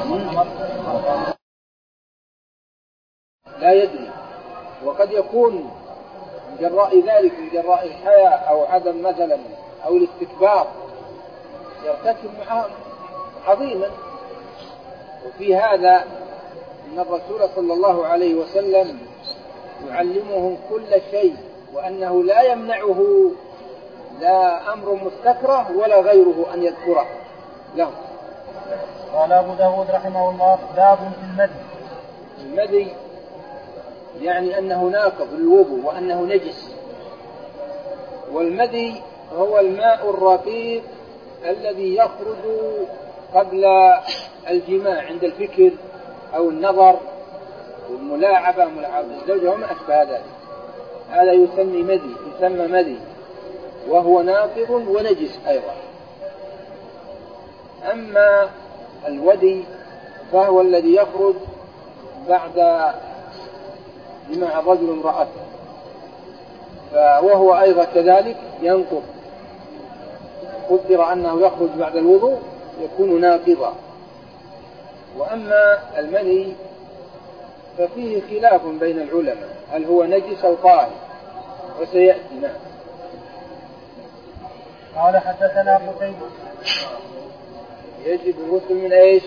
لا يدري، وقد يكون من جراء ذلك، من جراء الحياء أو عدم مثلا أو الاستكبار يرتكب عظيما. وفي هذا أن الرسول صلى الله عليه وسلم يعلمهم كل شيء، وأنه لا يمنعه لا أمر مستكره ولا غيره أن يذكره له.
قال أبو داود رحمه الله: باب في المدي.
المدي يعني أنه ناقض الوضوء وأنه نجس. والمدي هو الماء الرقيق الذي يخرج قبل الجماع عند الفكر أو النظر والملاعبة الزوجة وما أشبه ذلك. هذا يسمى مدي وهو ناقض ونجس أيضا. أما الودي فهو الذي يخرج بعد جماع الرجل امرأته، وهو أيضا كذلك ينقض. قدر أنه يخرج بعد الوضوء يكون ناقضا. وأما المني ففيه خلاف بين العلماء هل هو نجس أو طاهر، وسيأتي. نعم.
قال حدثنا قتيبة.
يجب الغسل من ايش؟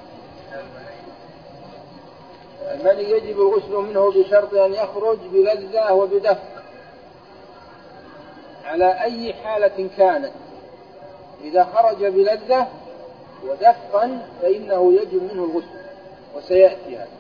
المني يجب الغسل منه بشرط أن يخرج بلذة وبدفق على أي حالة كانت. إذا خرج بلذة ودفقا فإنه يجب منه الغسل، وسيأتي هذا.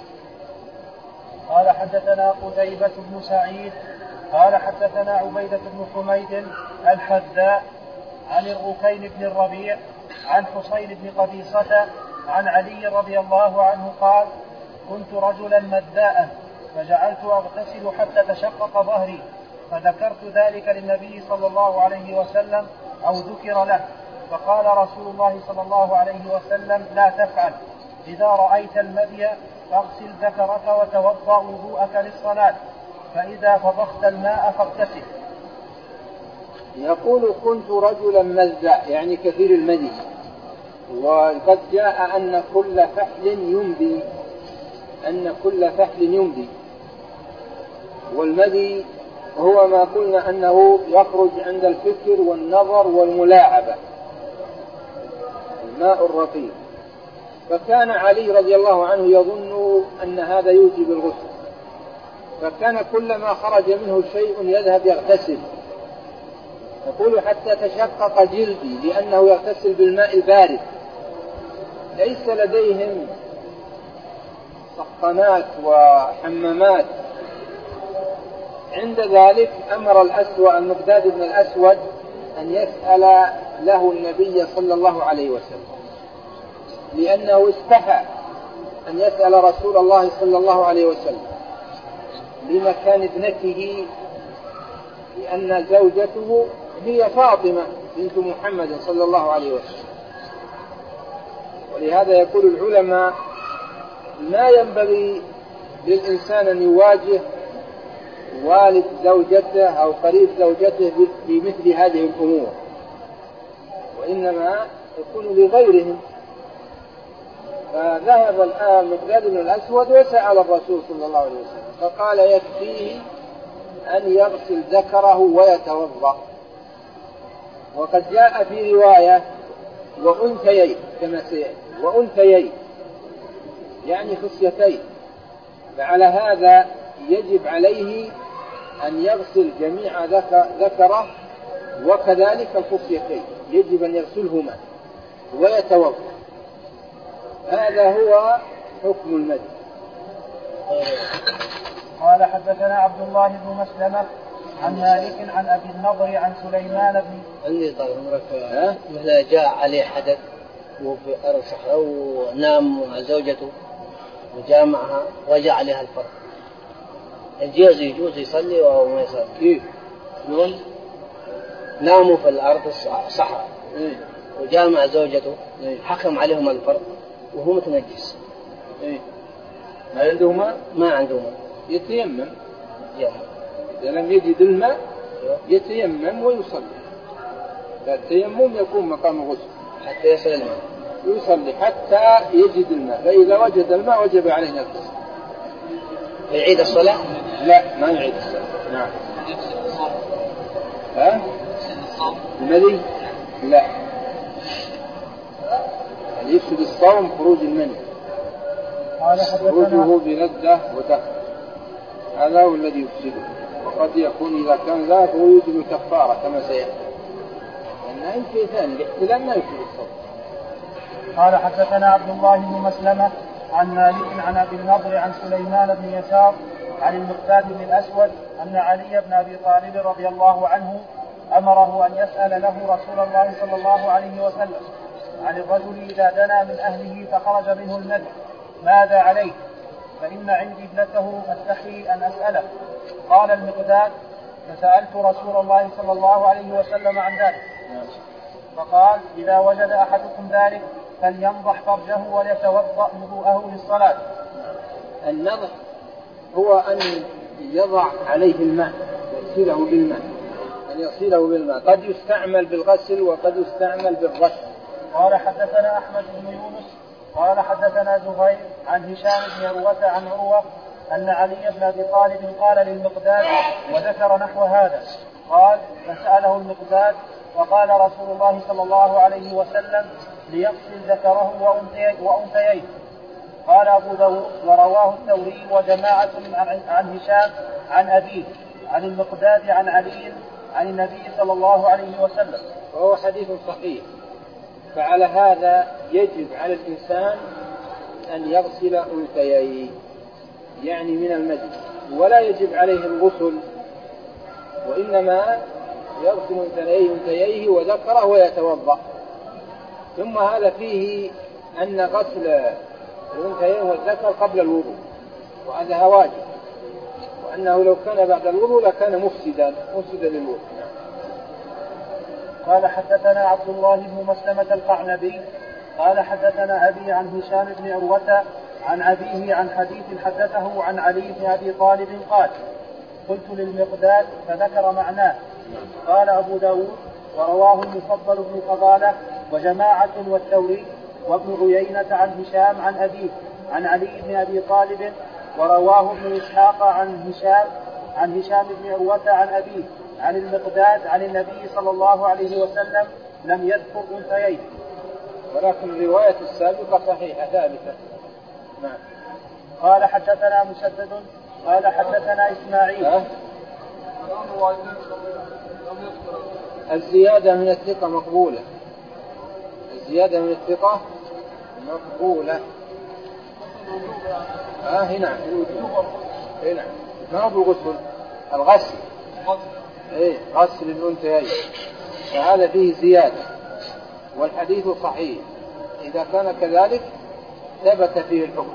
قال حدثنا قتيبة بن سعيد قال حدثنا عبيدة بن حميد الحذاء عن الركين بن الربيع عن حسين بن قبيصة عن علي رضي الله عنه قال: كنت رجلا مداء فجعلت أغتسل حتى تشقق ظهري، فذكرت ذلك للنبي صلى الله عليه وسلم أو ذكر له، فقال رسول الله صلى الله عليه وسلم: لا تفعل، إذا رأيت المدي فاغسل ذكرك وتوضأ وضوءك للصلاة، فإذا فضخت الماء فاغتسل.
يقول: كنت رجلا مزع، يعني كثير المدي. وقد جاء أن كل فحل ينبي، والمدي هو ما قلنا أنه يخرج عند الفكر والنظر والملاعبة، الماء الرقيق. فكان علي رضي الله عنه يظن أن هذا يوجب الغسل، فكان كلما خرج منه شيء يذهب يغتسل. يقول: حتى تشقق جلدي، لأنه يغتسل بالماء البارد. ليس لديهم سخانات وحمامات. عند ذلك أمر المقداد بن الأسود أن يسأل له النبي صلى الله عليه وسلم، لأنه استحى أن يسأل رسول الله صلى الله عليه وسلم لمكان ابنته، لأن زوجته هي فاطمة بنت محمد صلى الله عليه وسلم. ولهذا يقول العلماء: لا ينبغي للإنسان أن يواجه والد زوجته أو قريب زوجته بمثل هذه الأمور، وإنما يكون لغيرهم. فذهب الآن المقداد بن الأسود وسأل الرسول صلى الله عليه وسلم، فقال: يكفيه أن يغسل ذكره ويتوضأ. وقد جاء في رواية: وأنثيين، كما سيأتي، وأنثيين يعني خصيتين. فعلى هذا يجب عليه أن يغسل جميع ذكره، وكذلك الخصيتين يجب أن يغسلهما ويتوضأ. هذا هو حكم المدي.
قال حدثنا عبد الله بن مسلمة عن مالك عن أبي النضر عن سليمان بن
عندي طال عمرك مثل جاء عليه حدث وفي أرض صحراء ونام مع زوجته وجامعها وجاء عليها الفرق، يجوز يصلي أو ما يصلي؟
كيف؟
ناموا في الأرض الصحراء وجامع زوجته، حكم عليهم الفرق وهو متنجس.
ما عنده ماء؟ يتيمم. إذا لم يجد الماء يتيمم ويصلي. التيمم يكون مقام الغسل
حتى يصل الماء،
يصلي حتى يجد الماء، فإذا وجد الماء وجب عليه الغسل.
يعيد الصلاة؟
لا، ما يعيد الصلاة. نعم. المني؟ لا، يفسد الصوم خروج المني، خروجه بلذة ودفع، هذا هو الذي يفسده. وقد يكون إذا كان ذاك هو يوجب الكفارة كما سيأتي، لأن في ثاني الاحتلال ما يفسد الصوم.
قال حدثنا عبد الله بن مسلمة عن مالك عن أبي النضر عن سليمان بن يسار عن المقداد بن الأسود أن علي بن أبي طالب رضي الله عنه أمره أن يسأل له رسول الله صلى الله عليه وسلم عن الرجل إذا دنا من أهله فخرج منه المذي ماذا عليه؟ فإن عندي ابنته أستحي أن أسأله. قال المقداد: فسألت رسول الله صلى الله عليه وسلم عن ذلك فقال: إذا وجد أحدكم ذلك فلينضح فرجه وليتوضأ وضوءه للصلاة.
النضح هو أن يضع عليه الماء، يغسله بالماء، أن يغسله بالماء، قد يستعمل بالغسل وقد يستعمل بالرش.
قال حدثنا أحمد بن يونس قال حدثنا زهير عن هشام بن عروة عن عروة أن علي بن أبي طالب قال للمقداد وذكر نحو هذا. قال: فسأله المقداد وقال رسول الله صلى الله عليه وسلم ليغسل ذكره وأنثيه. قال أبو داود: ورواه الثوري وجماعة عن هشام عن أبيه عن المقداد عن علي عن النبي صلى الله عليه وسلم.
وهو حديث صحيح. فعلى هذا يجب على الإنسان أن يغسل أنثيه يعني من المذي، ولا يجب عليه الغسل، وإنما يغسل أنثيه وذكره ويتوضأ. ثم هذا فيه أن غسل الأنثيين والذكر قبل الوضوء، وهذا واجب، وأنه لو كان بعد الوضوء لكان مفسدا للوضوء.
قال حدثنا عبد الله بن مسلمة القعنبي قال حدثنا أبي عن هشام بن عروة عن أبيه عن حديث حدثه عن علي بن أبي طالب قال: قلت للمقداد فذكر معناه. قال أبو داود: ورواه المفضل بن فضالة وجماعة والثوري وابن عيينة عن هشام عن أبيه عن علي بن أبي طالب، ورواه ابن إسحاق عن هشام بن عروة عن أبيه عن المقداد عن النبي صلى الله عليه وسلم لم يذكر أنثيين.
ولكن الرواية السابقة صحيحة ثابتة. نعم.
قال حدثنا مسدد قال حدثنا إسماعيل.
الزيادة من الثقة مقبولة. الزيادة من الثقة مقبولة. هنا ما هو بالغسل، الغسل. غسل الأنثيين، فهذا فيه زيادة، والحديث صحيح. إذا كان كذلك ثبت فيه الحكم.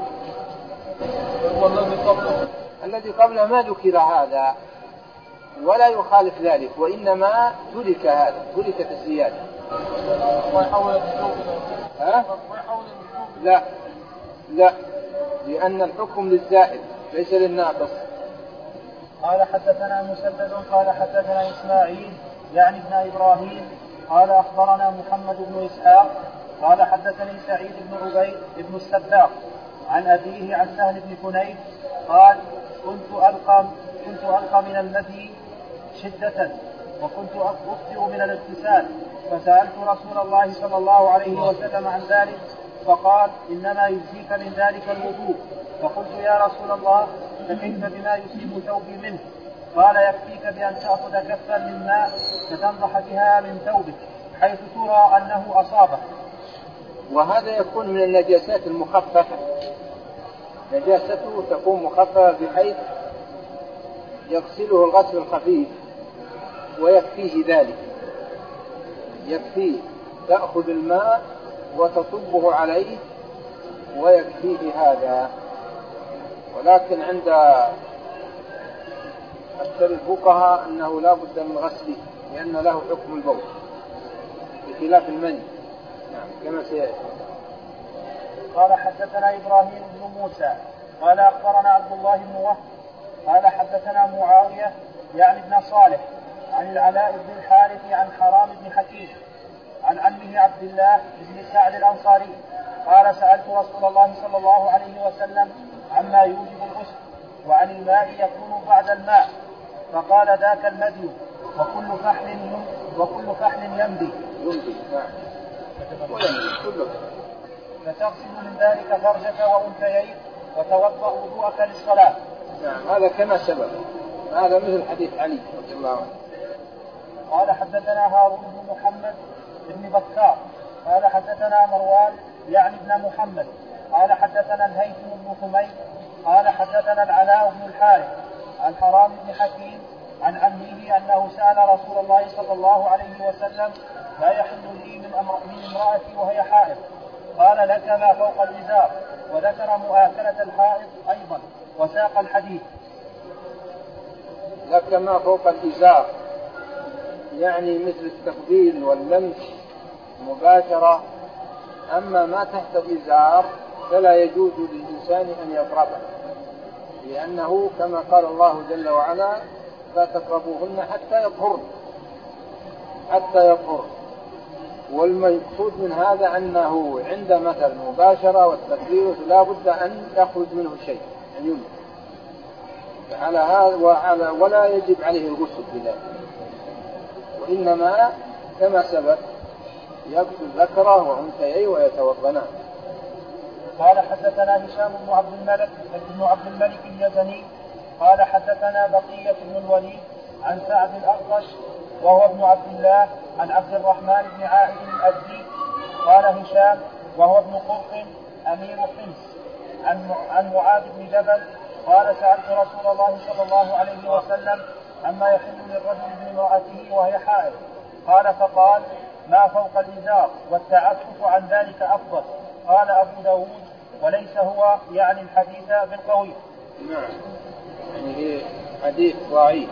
الذي قبله ما ذكر هذا ولا يخالف ذلك، وإنما تركت الزيادة. لا، لأن الحكم للزائد ليس للناقص.
قال حدثنا مسدد قال حدثنا إسماعيل يعني ابن إبراهيم قال أخبرنا محمد بن إسحاق قال حدثني سعيد بن عبيد بن السباق عن أبيه عن سهل بن حنيف قال: كنت ألقى من المذي شدة وكنت أخطئ من الاغتسال، فسألت رسول الله صلى الله عليه وسلم عن ذلك فقال: إنما يجزيك من ذلك الوضوء. فقلت: يا رسول الله فكيف بما يصيب ثوبي منه؟ قال: يكفيك بأن تأخذ كفا من ماء فتنضح بها من ثوبك حيث ترى أنه أصابه.
وهذا يكون من النجاسات المخففة، نجاسته تكون مخففة بحيث يغسله الغسل الخفيف ويكفيه ذلك، يكفيه تأخذ الماء وتصبه عليه ويكفيه هذا. ولكن عند أكثر الفقهاء أنه لا بد من غسله لأن له حكم البول بخلاف المني. نعم كما سيأتي.
قال حدثنا إبراهيم بن موسى قال أخبرنا عبد الله بن وهب قال حدثنا معاوية يعني ابن صالح عن العلاء بن الحارث عن حرام بن حكيم عن عمه عبد الله بن سعد الأنصاري قال: سألت رسول الله صلى الله عليه وسلم عما يوجب الغسل وعن الماء يكون بعد الماء، فقال: ذاك المذي وكل فحل يمضي. فتغسل من ذلك فرجك وأنثييك وتوضأ وضوءك للصلاة.
نعم هذا كما سبق، هذا مثل حديث علي رضي الله عنه.
قال حدثنا هارون بن محمد بن بكار قال حدثنا مروان يعني ابن محمد قال حدثنا الهيثم بن حميد قال حدثنا العلاء بن الحارث عن حرام بن حكيم عن عمه أنه سأل رسول الله صلى الله عليه وسلم لا يحل لي من امرأتي وهي حائض قال لك ما فوق الإزار وذكر مؤاكلة الحائض أيضا وساق الحديث.
لك ما فوق الإزار يعني مثل التقبيل واللمس مباشرة، أما ما تحت الإزار فلا يجوز للإنسان أن يقربه، لأنه كما قال الله جل وعلا لا تقربوهن حتى يطهرن. والمقصود من هذا أنه عند مثل المباشرة والتقبيل لا بد أن يخرج منه شيء أن يمنع، على هذا ولا يجب عليه الغسل بذلك، وإنما كما سبق يغسل ذكره وأنثيه ويتوضأان.
قال حدثنا هشام بن عبد الملك اليزني قال حدثنا بقية بن الوليد عن سعد الأخطش وهو ابن عبد الله عن عبد الرحمن بن عائد الأزدي قال هشام وهو ابن قرط أمير حمص عن معاذ بن جبل قال سألت رسول الله صلى الله عليه وسلم عما يحل للرجل بامرأته وهي حائض قال فقال ما فوق الإزار والتعفف عن ذلك أفضل. قال أبو داود وليس هو يعني الحديث بالقوي.
نعم، يعني حديث ضعيف،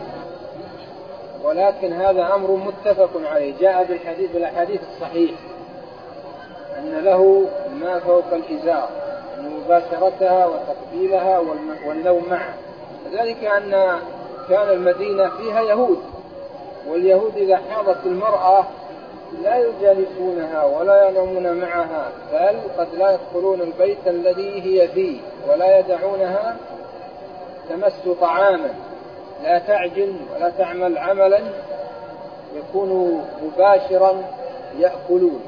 ولكن هذا أمر متفق عليه، جاء بالحديث الصحيح أن له ما فوق الإزار أن مباشرتها وتقبيلها والنوم معها، وذلك أن كان المدينة فيها يهود، واليهود إذا حاضت المرأة لا يجالسونها ولا ينامون معها، بل قد لا يدخلون البيت الذي هي فيه ولا يدعونها تمس طعاما، لا تعجن ولا تعمل عملا يكون مباشرا يأكلون.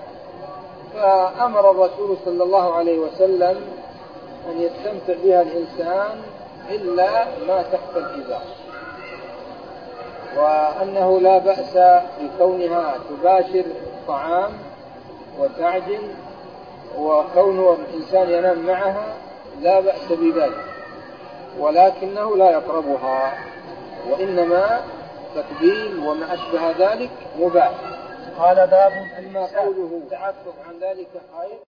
فأمر الرسول صلى الله عليه وسلم أن يستمتع بها الإنسان إلا ما تحت الإزار، وأنه لا بأس بكونها تباشر الطعام وتعجن، وكونه الإنسان ينام معها لا بأس بذلك، ولكنه لا يقربها، وإنما تقبيل وما أشبه ذلك مباح.
قال باب
أما قوله تعفف عن ذلك خير